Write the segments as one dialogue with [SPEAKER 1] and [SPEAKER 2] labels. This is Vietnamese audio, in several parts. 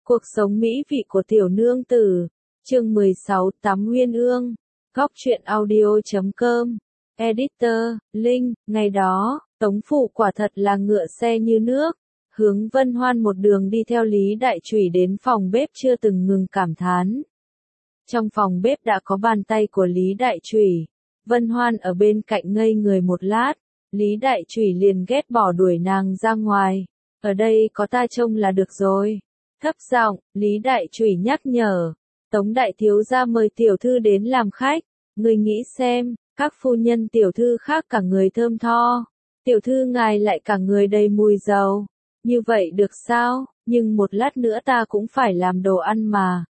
[SPEAKER 1] Cuộc sống mỹ vị của tiểu nương tử. Chương 16 Tắm Uyên Ương. Góc truyện audio.com. Editor, Linh. Ngày đó, Tống Phụ quả thật là ngựa xe như nước. Hướng Vân Hoan một đường đi theo Lý Đại Chủy đến phòng bếp chưa từng ngừng cảm thán. Trong phòng bếp đã có bàn tay của Lý Đại Chủy. Vân Hoan ở bên cạnh ngây người một lát. Lý Đại Chủy liền ghét bỏ đuổi nàng ra ngoài. Ở đây có ta trông là được rồi. Thấp giọng, Lý Đại Chủy nhắc nhở. Tống đại thiếu gia mời tiểu thư đến làm khách. Người nghĩ xem, các phu nhân tiểu thư khác cả người thơm tho. Tiểu thư ngài lại cả người đầy mùi dầu. Như vậy được sao? Nhưng một lát nữa ta cũng phải làm đồ ăn mà.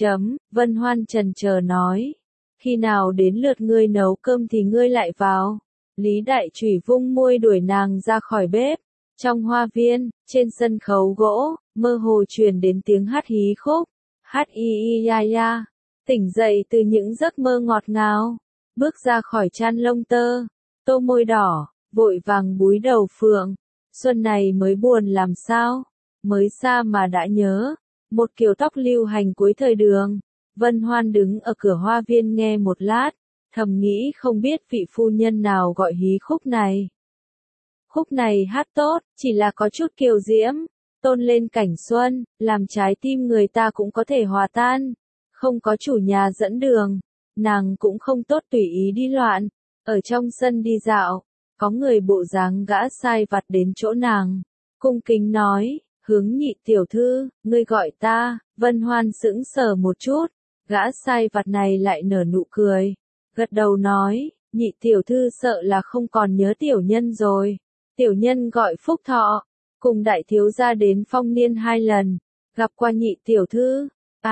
[SPEAKER 1] Vân Hoan chần chờ nói. Khi nào đến lượt ngươi nấu cơm thì ngươi lại vào. Lý Đại Chủy vung môi đuổi nàng ra khỏi bếp. Trong hoa viên, trên sân khấu gỗ, mơ hồ truyền đến tiếng hát hí khúc. Hát y y ya ya. Tỉnh dậy từ những giấc mơ ngọt ngào. Bước ra khỏi chăn lông tơ. Tô môi đỏ, vội vàng búi đầu phượng. Xuân này mới buồn làm sao? Mới xa mà đã nhớ. Một kiểu tóc lưu hành cuối thời đường. Vân Hoan đứng ở cửa hoa viên nghe một lát. Thầm nghĩ không biết vị phu nhân nào gọi hí khúc này. Khúc này hát tốt, chỉ là có chút kiều diễm, tôn lên cảnh xuân, làm trái tim người ta cũng có thể hòa tan. Không có chủ nhà dẫn đường, nàng cũng không tốt tùy ý đi loạn. Ở trong sân đi dạo, có người bộ dáng gã sai vặt đến chỗ nàng. Cung kính nói, Hướng nhị tiểu thư, ngươi gọi ta. Vân Hoan sững sờ một chút, gã sai vặt này lại nở nụ cười. Gật đầu nói, nhị tiểu thư sợ là không còn nhớ tiểu nhân rồi. Tiểu nhân gọi Phúc Thọ, cùng đại thiếu gia đến Phong Niên 2 lần, gặp qua nhị tiểu thư.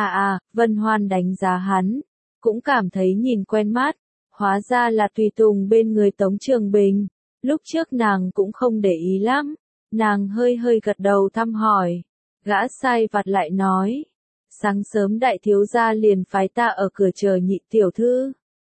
[SPEAKER 1] Vân Hoan đánh giá hắn, cũng cảm thấy nhìn quen mắt, hóa ra là tùy tùng bên người Tống Trường Bình. Lúc trước nàng cũng không để ý lắm, nàng hơi hơi gật đầu thăm hỏi. Gã sai vặt lại nói, sáng sớm đại thiếu gia liền phái ta ở cửa chờ nhị tiểu thư.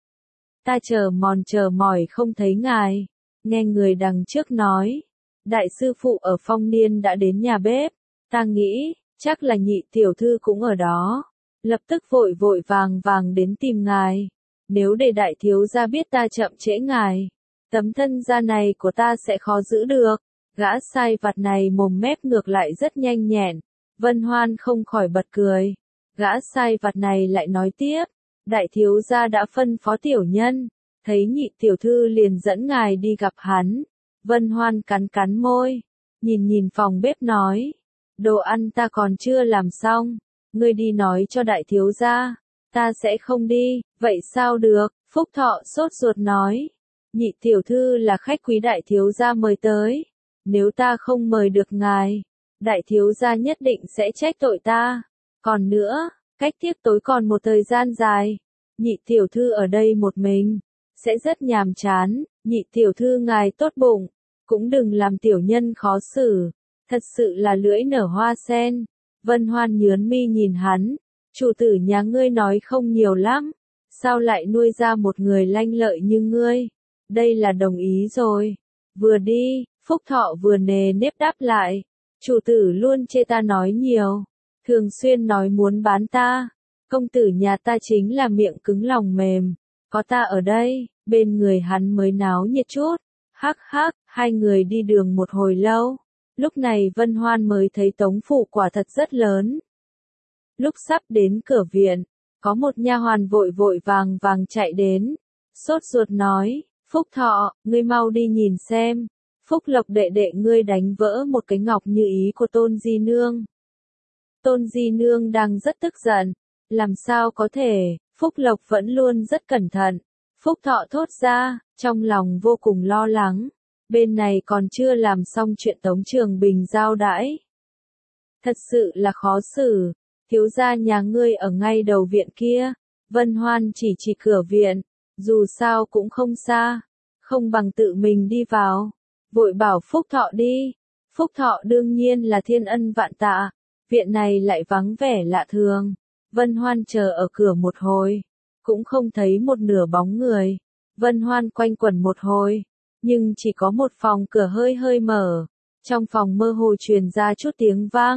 [SPEAKER 1] Ta chờ mỏi không thấy ngài. Nghe người đằng trước nói, đại sư phụ ở Phong Niên đã đến nhà bếp, ta nghĩ, chắc là nhị tiểu thư cũng ở đó, lập tức vội vàng đến tìm ngài. Nếu để đại thiếu gia biết ta chậm trễ ngài, tấm thân da này của ta sẽ khó giữ được. Gã sai vặt này mồm mép ngược lại rất nhanh nhẹn, Vân Hoan không khỏi bật cười. Gã sai vặt này lại nói tiếp, đại thiếu gia đã phân phó tiểu nhân. Thấy nhị tiểu thư liền dẫn ngài đi gặp hắn. Vân Hoan cắn môi, nhìn phòng bếp nói, đồ ăn ta còn chưa làm xong, ngươi đi nói cho đại thiếu gia, ta sẽ không đi. Vậy sao được? Phúc Thọ sốt ruột nói, nhị tiểu thư là khách quý đại thiếu gia mời tới, nếu ta không mời được ngài, đại thiếu gia nhất định sẽ trách tội ta. Còn nữa, cách tiếp tối còn một thời gian dài, nhị tiểu thư ở đây một mình sẽ rất nhàm chán. Nhị tiểu thư ngài tốt bụng, cũng đừng làm tiểu nhân khó xử. Thật sự là lưỡi nở hoa sen. Vân Hoan nhướng mi nhìn hắn, chủ tử nhà ngươi nói không nhiều lắm, sao lại nuôi ra một người lanh lợi như ngươi? Đây là đồng ý rồi. Vừa đi, Phúc Thọ vừa nề nếp đáp lại, chủ tử luôn chê ta nói nhiều, thường xuyên nói muốn bán ta. Công tử nhà ta chính là miệng cứng lòng mềm. Có ta ở đây, bên người hắn mới náo nhiệt chút. Hắc, hai người đi đường một hồi lâu. Lúc này Vân Hoan mới thấy Tống phủ quả thật rất lớn. Lúc sắp đến cửa viện, có một nha hoàn vội vàng chạy đến. Sốt ruột nói, Phúc Thọ, ngươi mau đi nhìn xem. Phúc Lộc đệ đệ ngươi đánh vỡ một cái ngọc như ý của Tôn Di Nương. Tôn Di Nương đang rất tức giận. Làm sao có thể? Phúc Lộc vẫn luôn rất cẩn thận. Phúc Thọ thốt ra, trong lòng vô cùng lo lắng. Bên này còn chưa làm xong chuyện Tống Trường Bình giao đãi. Thật sự là khó xử. Thiếu gia nhà ngươi ở ngay đầu viện kia. Vân Hoan chỉ cửa viện. Dù sao cũng không xa. Không bằng tự mình đi vào. Vội bảo Phúc Thọ đi. Phúc Thọ đương nhiên là thiên ân vạn tạ. Viện này lại vắng vẻ lạ thường. Vân Hoan chờ ở cửa một hồi, cũng không thấy một nửa bóng người. Vân Hoan quanh quẩn một hồi, nhưng chỉ có một phòng cửa hơi mở. Trong phòng mơ hồ truyền ra chút tiếng vang,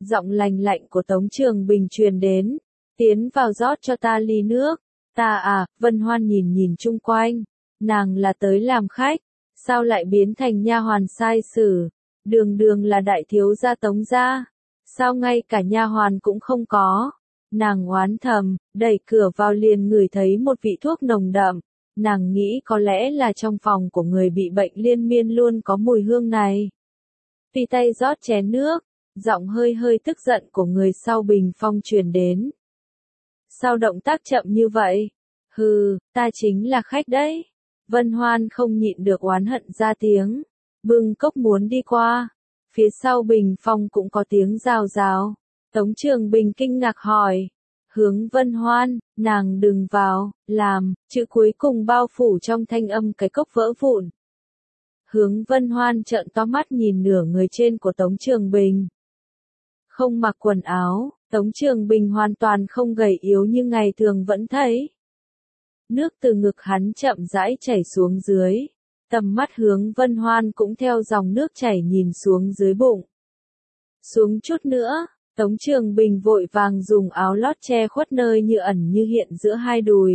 [SPEAKER 1] Giọng lành lạnh của Tống Trường Bình truyền đến. Tiến vào rót cho ta ly nước. Ta à, Vân Hoan nhìn nhìn chung quanh. Nàng là tới làm khách. Sao lại biến thành nha hoàn sai sử? Đường đường là đại thiếu gia Tống gia. Sao ngay cả nha hoàn cũng không có? Nàng oán thầm, đẩy cửa vào liền ngửi thấy một vị thuốc nồng đậm. Nàng nghĩ có lẽ là trong phòng của người bị bệnh liên miên luôn có mùi hương này. Tùy tay rót chén nước, giọng hơi hơi tức giận của người sau bình phong truyền đến. Sao động tác chậm như vậy? Hừ, ta chính là khách đấy. Vân Hoan không nhịn được oán hận ra tiếng. Bưng cốc muốn đi qua. Phía sau bình phong cũng có tiếng rào rào. Tống Trường Bình kinh ngạc hỏi. Hướng Vân Hoan, nàng đừng vào, làm, chữ cuối cùng bao phủ trong thanh âm cái cốc vỡ vụn. Hướng Vân Hoan trợn to mắt nhìn nửa người trên của Tống Trường Bình. Không mặc quần áo, Tống Trường Bình hoàn toàn không gầy yếu như ngày thường vẫn thấy. Nước từ ngực hắn chậm rãi chảy xuống dưới. Tầm mắt Hướng Vân Hoan cũng theo dòng nước chảy nhìn xuống dưới bụng. Xuống chút nữa, Tống Trường Bình vội vàng dùng áo lót che khuất nơi như ẩn như hiện giữa hai đùi.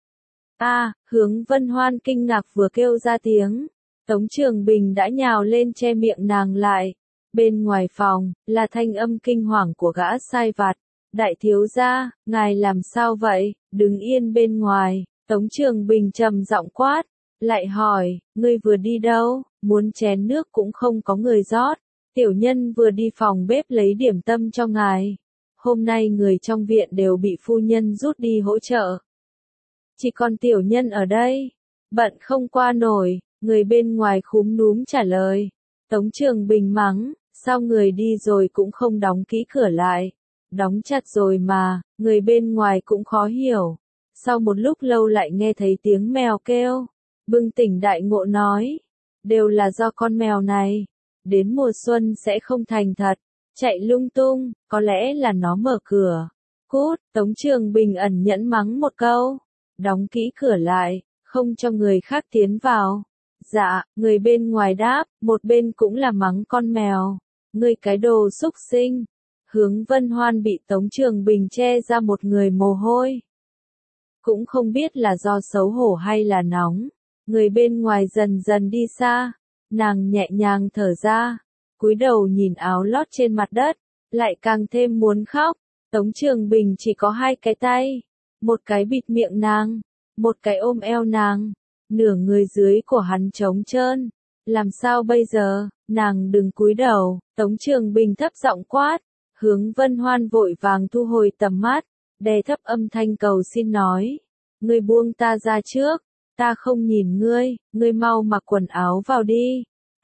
[SPEAKER 1] Hướng Vân Hoan kinh ngạc vừa kêu ra tiếng. Tống Trường Bình đã nhào lên che miệng nàng lại. Bên ngoài phòng, là thanh âm kinh hoàng của gã sai vặt. Đại thiếu gia, ngài làm sao vậy, đứng yên bên ngoài. Tống Trường Bình trầm giọng quát. Lại hỏi, ngươi vừa đi đâu, muốn chén nước cũng không có người rót. Tiểu nhân vừa đi phòng bếp lấy điểm tâm cho ngài. Hôm nay người trong viện đều bị phu nhân rút đi hỗ trợ. Chỉ còn tiểu nhân ở đây. Bận không qua nổi, người bên ngoài khúm núm trả lời. Tống Trường Bình mắng, sao người đi rồi cũng không đóng kỹ cửa lại. Đóng chặt rồi mà, người bên ngoài cũng khó hiểu. Sau một lúc lâu lại nghe thấy tiếng mèo kêu. Bừng tỉnh đại ngộ nói. Đều là do con mèo này. Đến mùa xuân sẽ không thành thật. Chạy lung tung, có lẽ là nó mở cửa. Cút, Tống Trường Bình ẩn nhẫn mắng một câu. Đóng kỹ cửa lại, không cho người khác tiến vào. Dạ, người bên ngoài đáp, một bên cũng là mắng con mèo. Ngươi cái đồ xúc sinh. Hướng Vân Hoan bị Tống Trường Bình che ra một người mồ hôi. Cũng không biết là do xấu hổ hay là nóng. Người bên ngoài dần dần đi xa. Nàng nhẹ nhàng thở ra. Cúi đầu nhìn áo lót trên mặt đất. Lại càng thêm muốn khóc. Tống Trường Bình chỉ có hai cái tay. Một cái bịt miệng nàng. Một cái ôm eo nàng. Nửa người dưới của hắn trống trơn. Làm sao bây giờ, nàng đừng cúi đầu. Tống Trường Bình thấp giọng quát. Hướng Vân Hoan vội vàng thu hồi tầm mắt. Đè thấp âm thanh cầu xin nói. Ngươi buông ta ra trước. Ta không nhìn ngươi mau mặc quần áo vào đi.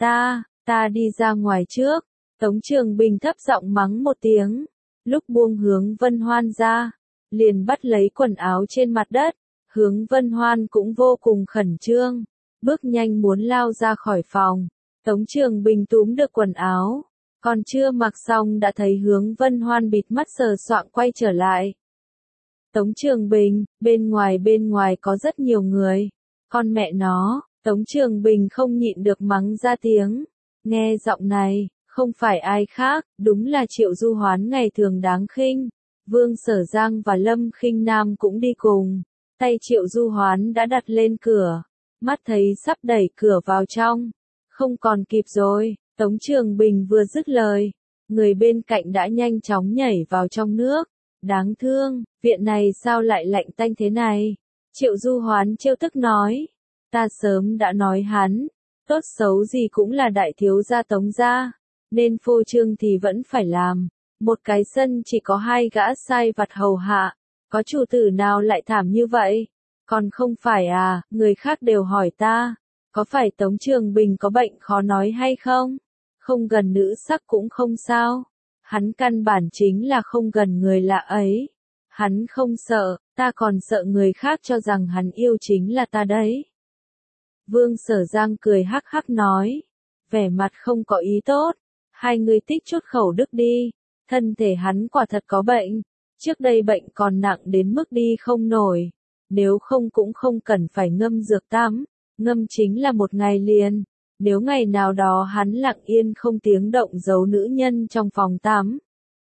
[SPEAKER 1] Ta đi ra ngoài trước. Tống Trường Bình thấp giọng mắng một tiếng. Lúc buông Hướng Vân Hoan ra, liền bắt lấy quần áo trên mặt đất. Hướng Vân Hoan cũng vô cùng khẩn trương. Bước nhanh muốn lao ra khỏi phòng. Tống Trường Bình túm được quần áo. Còn chưa mặc xong đã thấy Hướng Vân Hoan bịt mắt sờ soạng quay trở lại. Tống Trường Bình, bên ngoài có rất nhiều người. Con mẹ nó, Tống Trường Bình không nhịn được mắng ra tiếng. Nghe giọng này, không phải ai khác, đúng là Triệu Du Hoán ngày thường đáng khinh. Vương Sở Giang và Lâm Khinh Nam cũng đi cùng. Tay Triệu Du Hoán đã đặt lên cửa. Mắt thấy sắp đẩy cửa vào trong. Không còn kịp rồi, Tống Trường Bình vừa dứt lời. Người bên cạnh đã nhanh chóng nhảy vào trong nước. Đáng thương, viện này sao lại lạnh tanh thế này? Triệu Du Hoán trêu tức nói. Ta sớm đã nói hắn, tốt xấu gì cũng là đại thiếu gia Tống gia, nên phô trương thì vẫn phải làm. Một cái sân chỉ có hai gã sai vặt hầu hạ, có chủ tử nào lại thảm như vậy? Còn không phải à, người khác đều hỏi ta, có phải Tống Trường Bình có bệnh khó nói hay không? Không gần nữ sắc cũng không sao. Hắn căn bản chính là không gần người lạ ấy. Hắn không sợ, ta còn sợ người khác cho rằng hắn yêu chính là ta đấy. Vương Sở Giang cười hắc hắc nói, vẻ mặt không có ý tốt. Hai người tích chút khẩu đức đi, thân thể hắn quả thật có bệnh. Trước đây bệnh còn nặng đến mức đi không nổi. Nếu không cũng không cần phải ngâm dược tắm. Ngâm chính là một ngày liền. Nếu ngày nào đó hắn lặng yên không tiếng động giấu nữ nhân trong phòng tắm,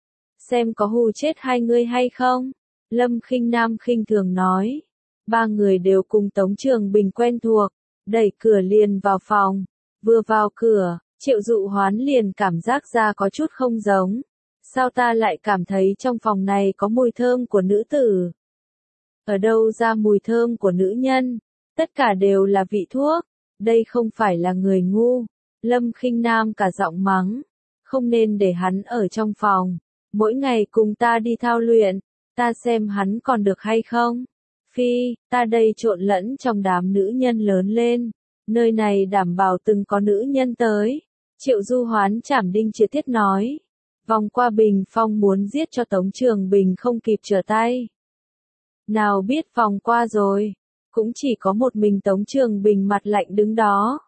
[SPEAKER 1] xem có hù chết hai ngươi hay không. Lâm Khinh Nam khinh thường nói. Ba người đều cùng Tống Trường Bình quen thuộc, đẩy cửa liền vào phòng. Vừa vào cửa, Triệu Dụ Hoán liền cảm giác ra có chút không giống. Sao ta lại cảm thấy trong phòng này có mùi thơm của nữ tử? Ở đâu ra mùi thơm của nữ nhân? Tất cả đều là vị thuốc. Đây không phải là người ngu. Lâm Khinh Nam cả giọng mắng. Không nên để hắn ở trong phòng. Mỗi ngày cùng ta đi thao luyện. Ta xem hắn còn được hay không? Phi, ta đây trộn lẫn trong đám nữ nhân lớn lên. Nơi này đảm bảo từng có nữ nhân tới. Triệu Du Hoán chảm đinh chĩa tiết nói. Vòng qua bình phong muốn giết cho Tống Trường Bình không kịp trở tay. Nào biết vòng qua rồi. Cũng chỉ có một mình Tống Trường Bình mặt lạnh đứng đó.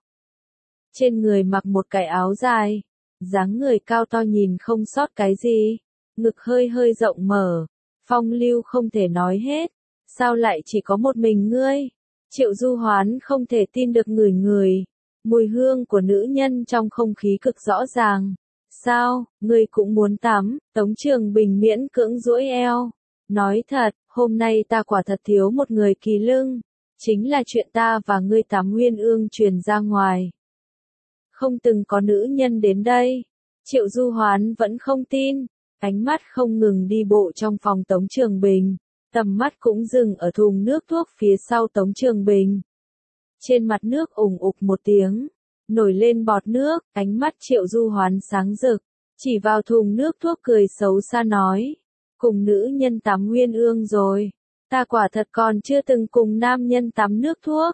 [SPEAKER 1] Trên người mặc một cái áo dài. Dáng người cao to nhìn không sót cái gì. Ngực hơi hơi rộng mở. Phong lưu không thể nói hết. Sao lại chỉ có một mình ngươi? Triệu Du Hoán không thể tin được người. Mùi hương của nữ nhân trong không khí cực rõ ràng. Sao, ngươi cũng muốn tắm? Tống Trường Bình miễn cưỡng duỗi eo. Nói thật, hôm nay ta quả thật thiếu một người kỳ lưng. Chính là chuyện ta và ngươi tắm Uyên Ương truyền ra ngoài. Không từng có nữ nhân đến đây. Triệu Du Hoán vẫn không tin. Ánh mắt không ngừng đi bộ trong phòng Tống Trường Bình. Tầm mắt cũng dừng ở thùng nước thuốc phía sau Tống Trường Bình. Trên mặt nước ủng ục một tiếng. Nổi lên bọt nước, ánh mắt Triệu Du Hoán sáng rực. Chỉ vào thùng nước thuốc cười xấu xa nói. Cùng nữ nhân tắm Uyên Ương rồi. Ta quả thật còn chưa từng cùng nam nhân tắm nước thuốc.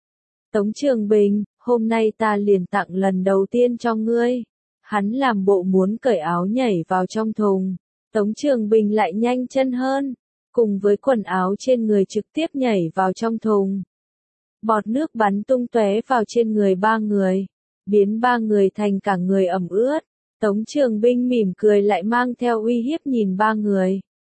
[SPEAKER 1] Tống Trường Bình, hôm nay ta liền tặng lần đầu tiên cho ngươi. Hắn làm bộ muốn cởi áo nhảy vào trong thùng. Tống Trường Bình lại nhanh chân hơn. Cùng với quần áo trên người trực tiếp nhảy vào trong thùng. Bọt nước bắn tung tóe vào trên người ba người. Biến ba người thành cả người ẩm ướt. Tống Trường Bình mỉm cười lại mang theo uy hiếp nhìn ba người.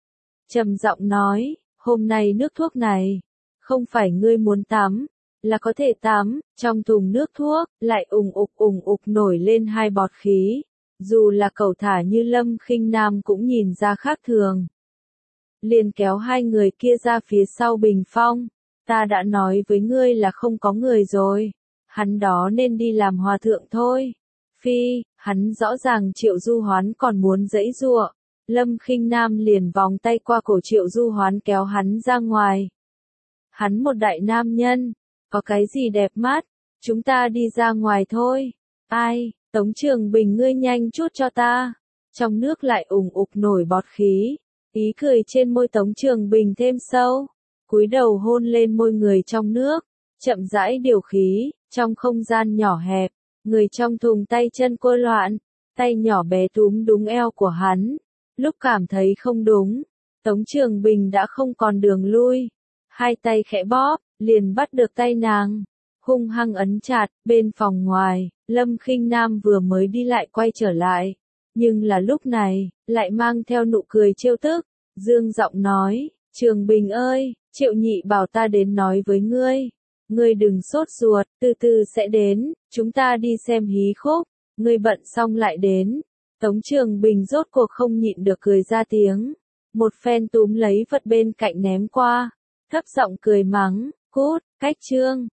[SPEAKER 1] Trầm giọng nói, hôm nay nước thuốc này, không phải ngươi muốn tắm, là có thể tắm. Trong thùng nước thuốc, lại ủng ục nổi lên hai bọt khí. Dù là cẩu thả như Lâm Khinh Nam cũng nhìn ra khác thường. Liền kéo hai người kia ra phía sau bình phong. Ta đã nói với ngươi là không có người rồi. Hắn đó nên đi làm hòa thượng thôi. Phi, hắn rõ ràng Triệu Du Hoán còn muốn giãy giụa. Lâm Khinh Nam liền vòng tay qua cổ Triệu Du Hoán kéo hắn ra ngoài. Hắn một đại nam nhân, có cái gì đẹp mắt, chúng ta đi ra ngoài thôi. Ai, Tống Trường Bình ngươi nhanh chút cho ta. Trong nước lại ủng ục nổi bọt khí. Ý cười trên môi Tống Trường Bình thêm sâu. Cúi đầu hôn lên môi người trong nước. Chậm rãi điều khí, trong không gian nhỏ hẹp. Người trong thùng tay chân cô loạn. Tay nhỏ bé túm đúng eo của hắn. Lúc cảm thấy không đúng, Tống Trường Bình đã không còn đường lui. Hai tay khẽ bóp, liền bắt được tay nàng. Hung hăng ấn chặt, bên phòng ngoài, Lâm Khinh Nam vừa mới đi lại quay trở lại. Nhưng là lúc này, lại mang theo nụ cười trêu tức. Dương giọng nói, Trường Bình ơi, Triệu nhị bảo ta đến nói với ngươi. Ngươi đừng sốt ruột, từ từ sẽ đến, chúng ta đi xem hí khúc. Ngươi bận xong lại đến. Tống Trường Bình rốt cuộc không nhịn được cười ra tiếng. Một phen túm lấy vật bên cạnh ném qua. Thấp giọng cười mắng, cút, cách chương.